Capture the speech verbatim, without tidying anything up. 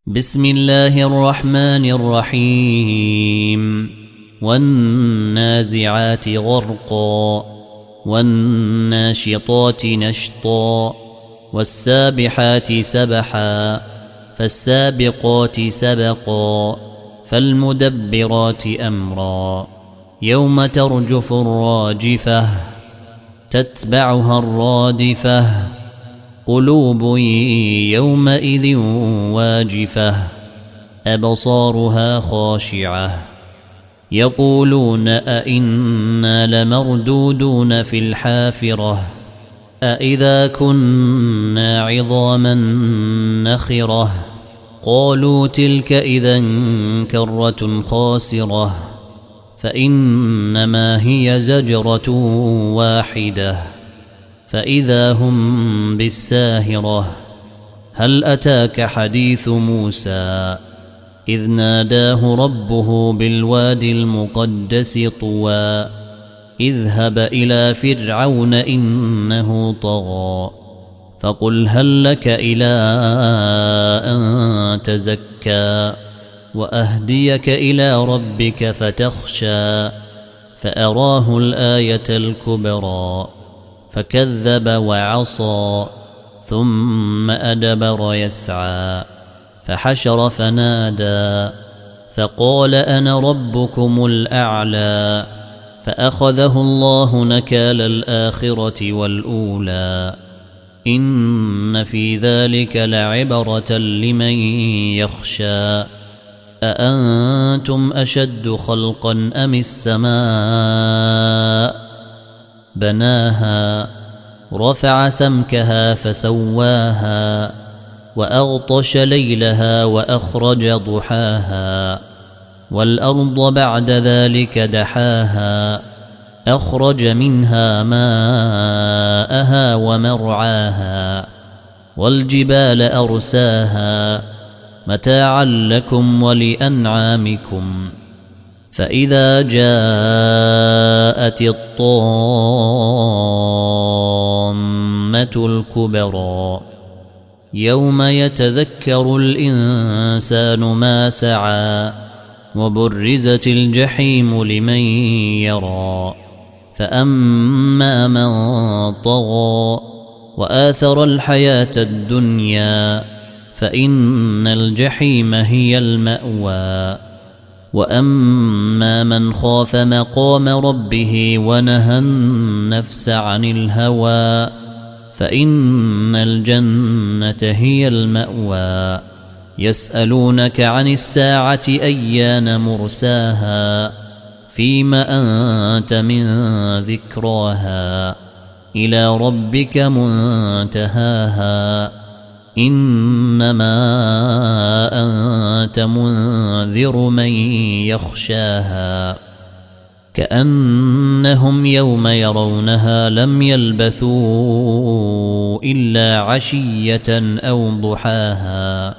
بسم الله الرحمن الرحيم والنازعات غرقا والناشطات نشطا والسابحات سبحا فالسابقات سبقا فالمدبرات أمرا يوم ترجف الراجفة تتبعها الرادفة قلوب يومئذ واجفة أبصارها خاشعة يقولون أئنا لمردودون في الحافرة أئذا كنا عظاما نخرة قالوا تلك إذا كرة خاسرة فإنما هي زجرة واحدة فإذا هم بالساهرة هل أتاك حديث موسى إذ ناداه ربه بالوادي المقدس طوى اذهب إلى فرعون إنه طغى فقل هل لك إلى أن تزكى وأهديك إلى ربك فتخشى فأراه الآية الكبرى فكذب وعصى ثم أدبر يسعى فحشر فنادى فقال أنا ربكم الأعلى فأخذه الله نكال الآخرة والأولى إن في ذلك لعبرة لمن يخشى أأنتم أشد خلقا أم السماء بناها رفع سمكها فسواها وأغطش ليلها وأخرج ضحاها والأرض بعد ذلك دحاها أخرج منها ماءها ومرعاها والجبال أرساها متاعا لكم ولأنعامكم فإذا جاءت الطامة الكبرى يوم يتذكر الإنسان ما سعى وبرزت الجحيم لمن يرى فأما من طغى وآثر الحياة الدنيا فإن الجحيم هي المأوى وأما من خاف مقام ربه ونهى النفس عن الهوى فإن الجنة هي المأوى يسألونك عن الساعة أيان مرساها فيما أنت من ذكراها إلى ربك منتهاها إنما أنت منذر من يخشاها كأنهم يوم يرونها لم يلبثوا إلا عشية أو ضحاها